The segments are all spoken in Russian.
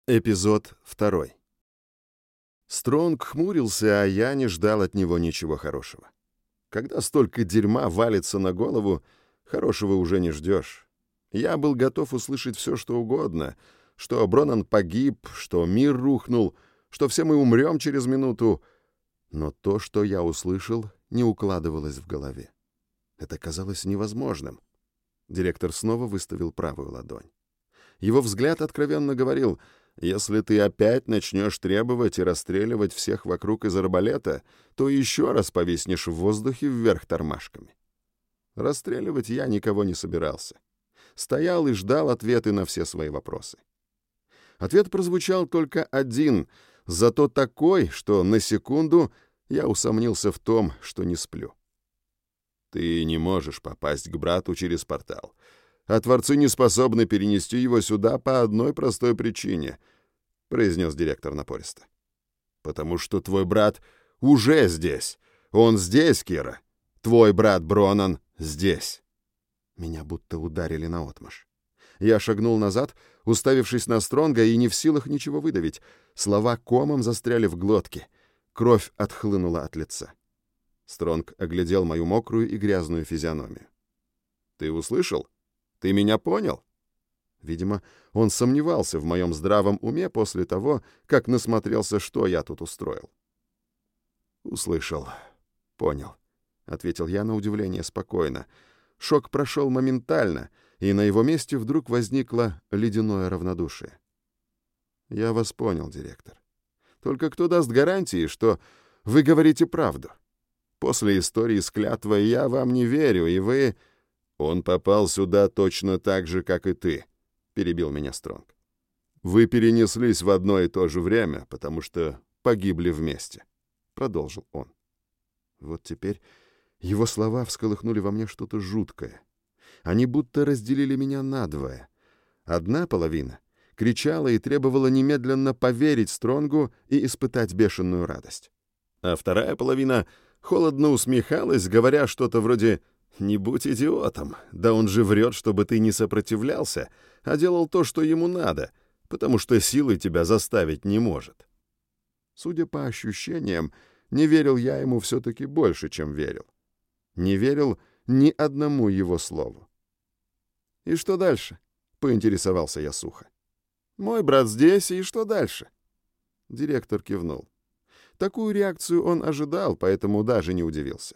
Эпизод 2. Стронг хмурился, а я не ждал от него ничего хорошего. Когда столько дерьма валится на голову, хорошего уже не ждешь. Я был готов услышать все, что угодно, что Бронан погиб, что мир рухнул, что все мы умрем через минуту. Но то, что я услышал, не укладывалось в голове. Это казалось невозможным. Директор снова выставил правую ладонь. Его взгляд откровенно говорил: «Если ты опять начнешь требовать и расстреливать всех вокруг из арбалета, то еще раз повиснешь в воздухе вверх тормашками». Расстреливать я никого не собирался. Стоял и ждал ответы на все свои вопросы. Ответ прозвучал только один, зато такой, что на секунду я усомнился в том, что не сплю. «Ты не можешь попасть к брату через портал, а творцы не способны перенести его сюда по одной простой причине», — произнес директор напористо. «Потому что твой брат уже здесь. Он здесь, Кира. Твой брат Бронан здесь». Меня будто ударили наотмашь. Я шагнул назад, уставившись на Стронга, и не в силах ничего выдавить. Слова комом застряли в глотке. Кровь отхлынула от лица. Стронг оглядел мою мокрую и грязную физиономию. «Ты услышал? Ты меня понял?» Видимо, он сомневался в моем здравом уме после того, как насмотрелся, что я тут устроил. «Услышал. Понял», — ответил я на удивление спокойно. Шок прошел моментально, и на его месте вдруг возникло ледяное равнодушие. «Я вас понял, директор. Только кто даст гарантии, что вы говорите правду? После истории с клятвой я вам не верю, и вы...» «Он попал сюда точно так же, как и ты», — перебил меня Стронг. «Вы перенеслись в одно и то же время, потому что погибли вместе», — продолжил он. Вот теперь его слова всколыхнули во мне что-то жуткое. Они будто разделили меня надвое. Одна половина кричала и требовала немедленно поверить Стронгу и испытать бешеную радость. А вторая половина холодно усмехалась, говоря что-то вроде: «Не будь идиотом, да он же врет, чтобы ты не сопротивлялся, а делал то, что ему надо, потому что силой тебя заставить не может». Судя по ощущениям, не верил я ему все-таки больше, чем верил. Не верил ни одному его слову. «И что дальше?» — поинтересовался я сухо. «Мой брат здесь, и что дальше?» Директор кивнул. Такую реакцию он ожидал, поэтому даже не удивился.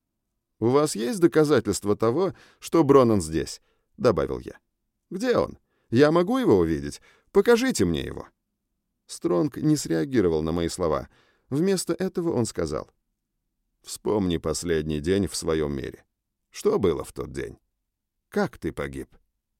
«У вас есть доказательства того, что Бронан здесь?» — добавил я. «Где он? Я могу его увидеть? Покажите мне его». Стронг не среагировал на мои слова. Вместо этого он сказал: «Вспомни последний день в своем мире. Что было в тот день? Как ты погиб?»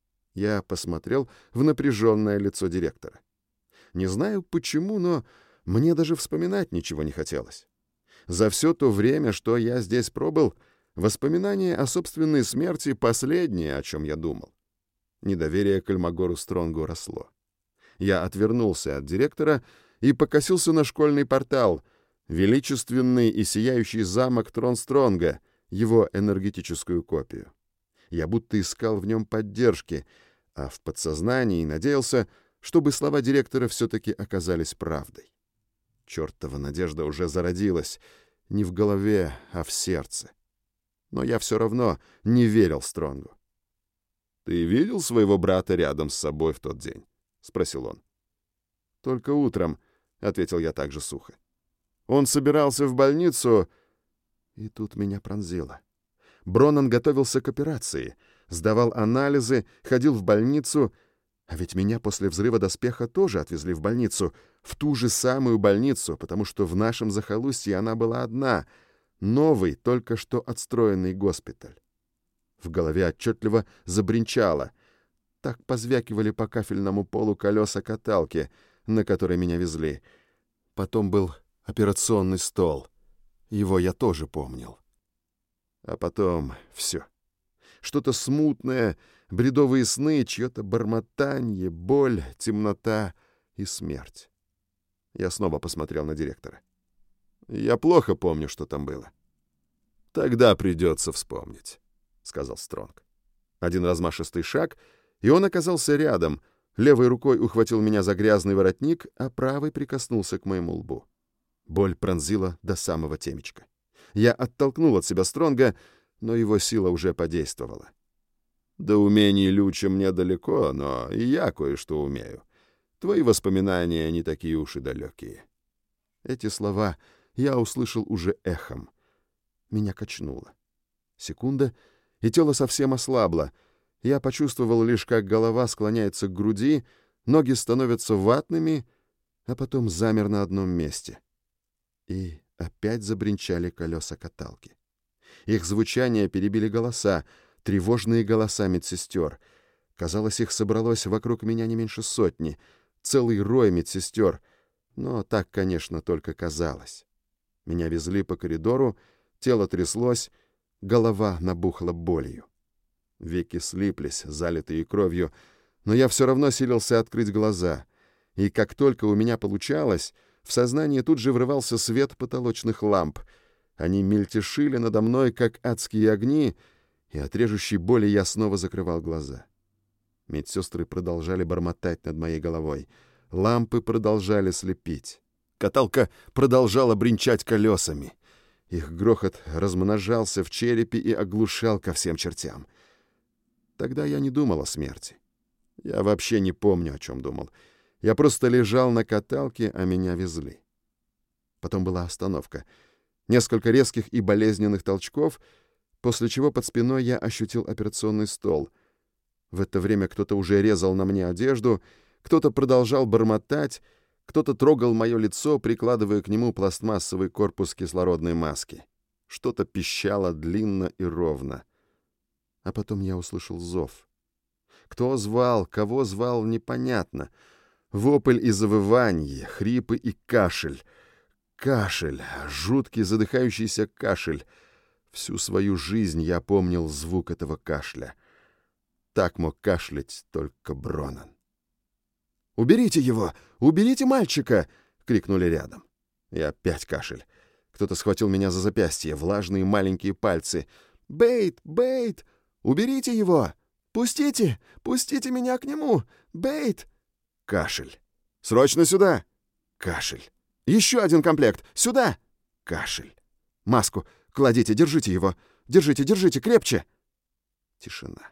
Я посмотрел в напряженное лицо директора. Не знаю почему, но мне даже вспоминать ничего не хотелось. За все то время, что я здесь пробыл, воспоминание о собственной смерти — последнее, о чем я думал. Недоверие к Альмагору Стронгу росло. Я отвернулся от директора и покосился на школьный портал, величественный и сияющий замок Трон Стронга, его энергетическую копию. Я будто искал в нем поддержки, а в подсознании надеялся, чтобы слова директора все-таки оказались правдой. Чертова надежда уже зародилась не в голове, а в сердце. Но я все равно не верил Стронгу. «Ты видел своего брата рядом с собой в тот день?» — спросил он. «Только утром», — ответил я также сухо. «Он собирался в больницу...» И тут меня пронзило. Бронан готовился к операции, сдавал анализы, ходил в больницу, а ведь меня после взрыва доспеха тоже отвезли в больницу, в ту же самую больницу, потому что в нашем захолустье она была одна — новый, только что отстроенный госпиталь. В голове отчетливо забринчало. Так позвякивали по кафельному полу колеса каталки, на которой меня везли. Потом был операционный стол. Его я тоже помнил. А потом все. Что-то смутное, бредовые сны, чье-то бормотанье, боль, темнота и смерть. Я снова посмотрел на директора. «Я плохо помню, что там было». «Тогда придется вспомнить», — сказал Стронг. Один размашистый шаг, и он оказался рядом, Левой рукой ухватил меня за грязный воротник, а правой прикоснулся к моему лбу. Боль пронзила до самого темечка. Я оттолкнул от себя Стронга, но его сила уже подействовала. До умений Люча мне далеко, но и я кое-что умею. Твои воспоминания не такие уж и далекие. Эти слова я услышал уже эхом. Меня качнуло. Секунда, и тело совсем ослабло. Я почувствовал лишь, как голова склоняется к груди, ноги становятся ватными, а потом замер на одном месте. И опять забринчали колеса каталки. Их звучание перебили голоса, тревожные голоса медсестер. Казалось, их собралось вокруг меня не меньше сотни, целый рой медсестер. Но так, конечно, только казалось. Меня везли по коридору, тело тряслось, голова набухла болью. Веки слиплись, залитые кровью, но я все равно силился открыть глаза. И как только у меня получалось, в сознание тут же врывался свет потолочных ламп. Они мельтешили надо мной, как адские огни, и от режущей боли я снова закрывал глаза. Медсестры продолжали бормотать над моей головой. Лампы продолжали слепить. Каталка продолжала бренчать колесами. Их грохот размножался в черепе и оглушал ко всем чертям. Тогда я не думал о смерти. Я вообще не помню, о чем думал. Я просто лежал на каталке, а меня везли. Потом была остановка. Несколько резких и болезненных толчков, после чего под спиной я ощутил операционный стол. В это время кто-то уже резал на мне одежду, кто-то продолжал бормотать, кто-то трогал мое лицо, прикладывая к нему пластмассовый корпус кислородной маски. Что-то пищало длинно и ровно. А потом я услышал зов. Кто звал, кого звал, непонятно. Вопль и завывание, хрипы и кашель. Кашель, жуткий задыхающийся кашель. Всю свою жизнь я помнил звук этого кашля. Так мог кашлять только Бронан. «Уберите его! Уберите мальчика!» — крикнули рядом. И опять кашель. Кто-то схватил меня за запястье, влажные маленькие пальцы. «Бэйт! Бэйт! Уберите его! Пустите! Пустите меня к нему! Бэйт!» Кашель. «Срочно сюда!» Кашель. «Еще один комплект! Сюда!» Кашель. «Маску! Кладите, держите его! Держите, держите, крепче!» Тишина.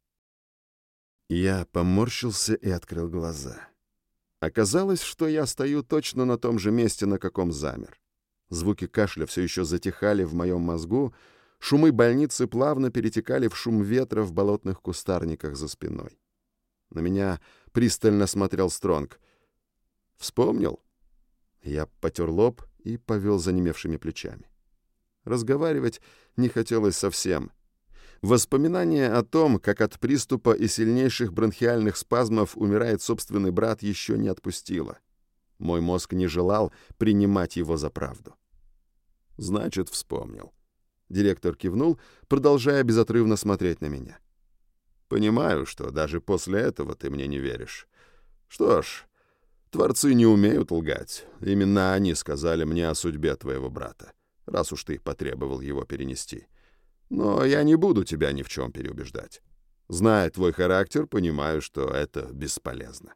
Я поморщился и открыл глаза. Оказалось, что я стою точно на том же месте, на каком замер. Звуки кашля все еще затихали в моем мозгу, шумы больницы плавно перетекали в шум ветра в болотных кустарниках за спиной. На меня пристально смотрел Стронг. «Вспомнил?» Я потер лоб и повел занемевшими плечами. Разговаривать не хотелось совсем. Воспоминание о том, как от приступа и сильнейших бронхиальных спазмов умирает собственный брат, еще не отпустило. Мой мозг не желал принимать его за правду. «Значит, вспомнил». Директор кивнул, продолжая безотрывно смотреть на меня. «Понимаю, что даже после этого ты мне не веришь. Что ж, творцы не умеют лгать. Именно они сказали мне о судьбе твоего брата, раз уж ты потребовал его перенести. Но я не буду тебя ни в чем переубеждать. Зная твой характер, понимаю, что это бесполезно».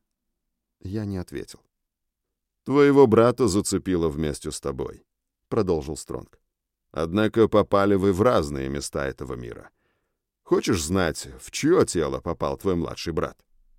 Я не ответил. «Твоего брата зацепило вместе с тобой», — продолжил Стронг. «Однако попали вы в разные места этого мира. Хочешь знать, в чье тело попал твой младший брат?»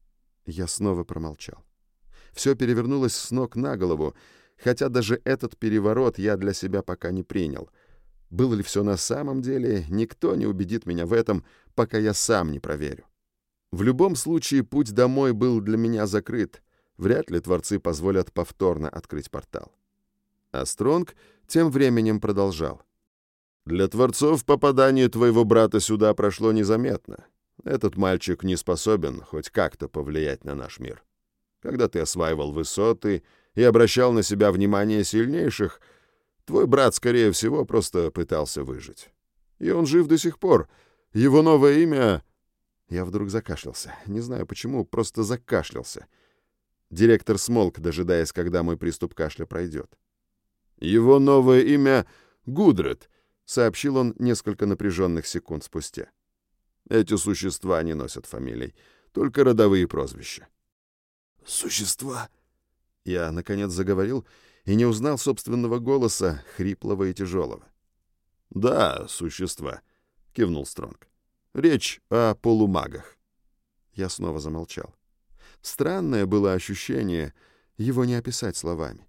Я снова промолчал. Все перевернулось с ног на голову, хотя даже этот переворот я для себя пока не принял. Было ли все на самом деле, никто не убедит меня в этом, пока я сам не проверю. В любом случае, путь домой был для меня закрыт. Вряд ли творцы позволят повторно открыть портал. А Стронг тем временем продолжал. «Для творцов попадание твоего брата сюда прошло незаметно. Этот мальчик не способен хоть как-то повлиять на наш мир. Когда ты осваивал высоты и обращал на себя внимание сильнейших, твой брат, скорее всего, просто пытался выжить. И он жив до сих пор. Его новое имя...» Я вдруг закашлялся. Не знаю почему, просто закашлялся. Директор смолк, дожидаясь, когда мой приступ кашля пройдет. «Его новое имя — Гудред», — сообщил он несколько напряженных секунд спустя. «Эти существа не носят фамилий, только родовые прозвища. Существа?» Я, наконец, заговорил и не узнал собственного голоса, хриплого и тяжелого. «Да, существа», — кивнул Стронг. «Речь о полумагах». Я снова замолчал. Странное было ощущение, его не описать словами.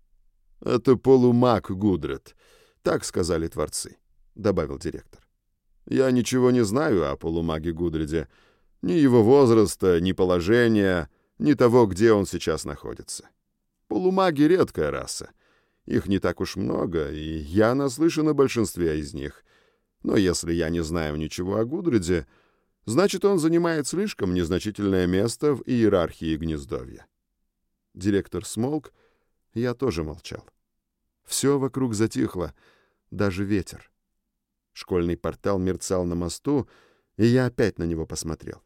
«Это полумаг Гудред, так сказали творцы», — добавил директор. «Я ничего не знаю о полумаге Гудреде, ни его возраста, ни положения, ни того, где он сейчас находится. Полумаги — редкая раса. Их не так уж много, и я наслышан о большинстве из них. Но если я не знаю ничего о Гудреде, значит, он занимает слишком незначительное место в иерархии гнездовья». Директор смолк, я тоже молчал. Все вокруг затихло, даже ветер. Школьный портал мерцал на мосту, и я опять на него посмотрел.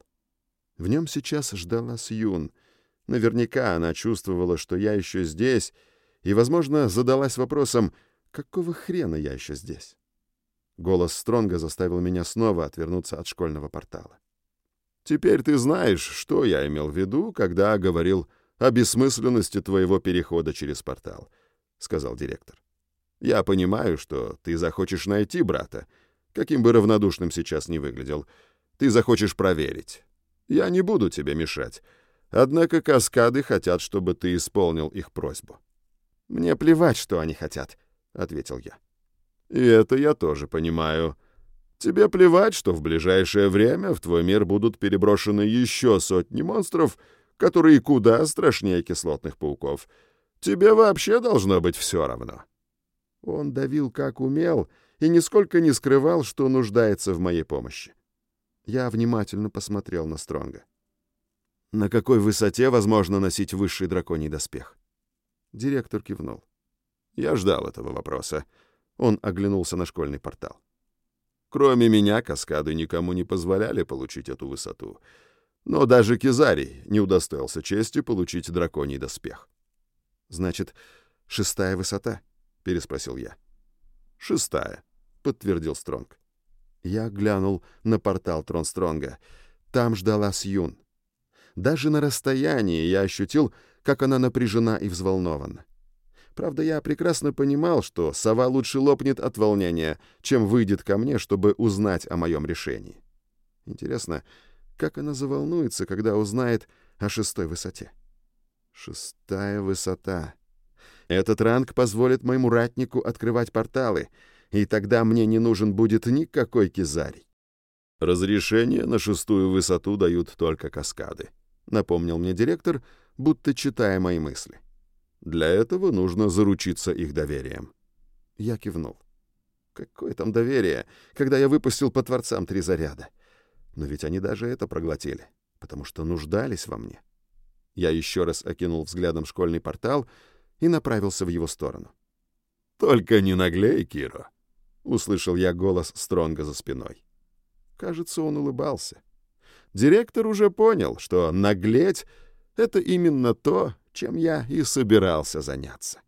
В нем сейчас ждала Сьюн. Наверняка она чувствовала, что я еще здесь, и, возможно, задалась вопросом, какого хрена я еще здесь? Голос Стронга заставил меня снова отвернуться от школьного портала. «Теперь ты знаешь, что я имел в виду, когда говорил о бессмысленности твоего перехода через портал», — сказал директор. «Я понимаю, что ты захочешь найти брата, каким бы равнодушным сейчас ни выглядел. Ты захочешь проверить. Я не буду тебе мешать. Однако каскады хотят, чтобы ты исполнил их просьбу». «Мне плевать, что они хотят», — ответил я. «И это я тоже понимаю. Тебе плевать, что в ближайшее время в твой мир будут переброшены еще сотни монстров, которые куда страшнее кислотных пауков. Тебе вообще должно быть все равно». Он давил как умел и нисколько не скрывал, что нуждается в моей помощи. Я внимательно посмотрел на Стронга. «На какой высоте возможно носить высший драконий доспех?» Директор кивнул. «Я ждал этого вопроса». Он оглянулся на школьный портал. «Кроме меня, каскады никому не позволяли получить эту высоту. Но даже Кизарий не удостоился чести получить драконий доспех». «Значит, 6-я высота?» — переспросил я. «6-я», — подтвердил Стронг. Я глянул на портал Тронстронга. Там ждала Сьюн. Даже на расстоянии я ощутил, как она напряжена и взволнована. Правда, я прекрасно понимал, что сова лучше лопнет от волнения, чем выйдет ко мне, чтобы узнать о моем решении. Интересно, как она заволнуется, когда узнает о 6-й высоте? 6-я высота. Этот ранг позволит моему ратнику открывать порталы, и тогда мне не нужен будет никакой Кизарий. «Разрешение на 6-ю высоту дают только каскады», — напомнил мне директор, будто читая мои мысли. «Для этого нужно заручиться их доверием». Я кивнул. Какое там доверие, когда я выпустил по творцам 3 заряда? Но ведь они даже это проглотили, потому что нуждались во мне. Я еще раз окинул взглядом школьный портал и направился в его сторону. «Только не наглей, Киро», — услышал я голос Стронга за спиной. Кажется, он улыбался. Директор уже понял, что наглеть — это именно то, чем я и собирался заняться.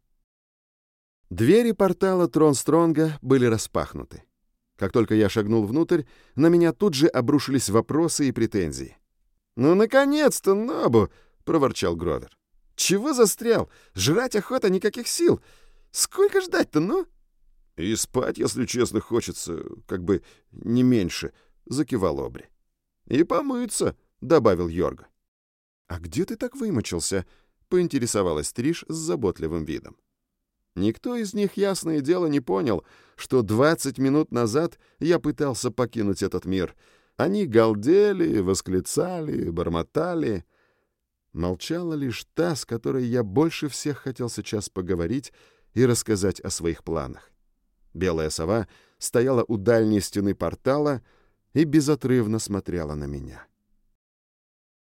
Двери портала Тронстронга были распахнуты. Как только я шагнул внутрь, на меня тут же обрушились вопросы и претензии. «Ну, наконец-то, Нобу!» — проворчал Гровер. «Чего застрял? Жрать охота, никаких сил. Сколько ждать-то, ну?» «И спать, если честно, хочется, как бы не меньше», — закивал Обри. «И помыться», — добавил Йорга. «А где ты так вымочился?» — поинтересовалась Триш с заботливым видом. Никто из них, ясное дело, не понял, что 20 минут назад я пытался покинуть этот мир. Они галдели, восклицали, бормотали. Молчала лишь та, с которой я больше всех хотел сейчас поговорить и рассказать о своих планах. Белая сова стояла у дальней стены портала и безотрывно смотрела на меня.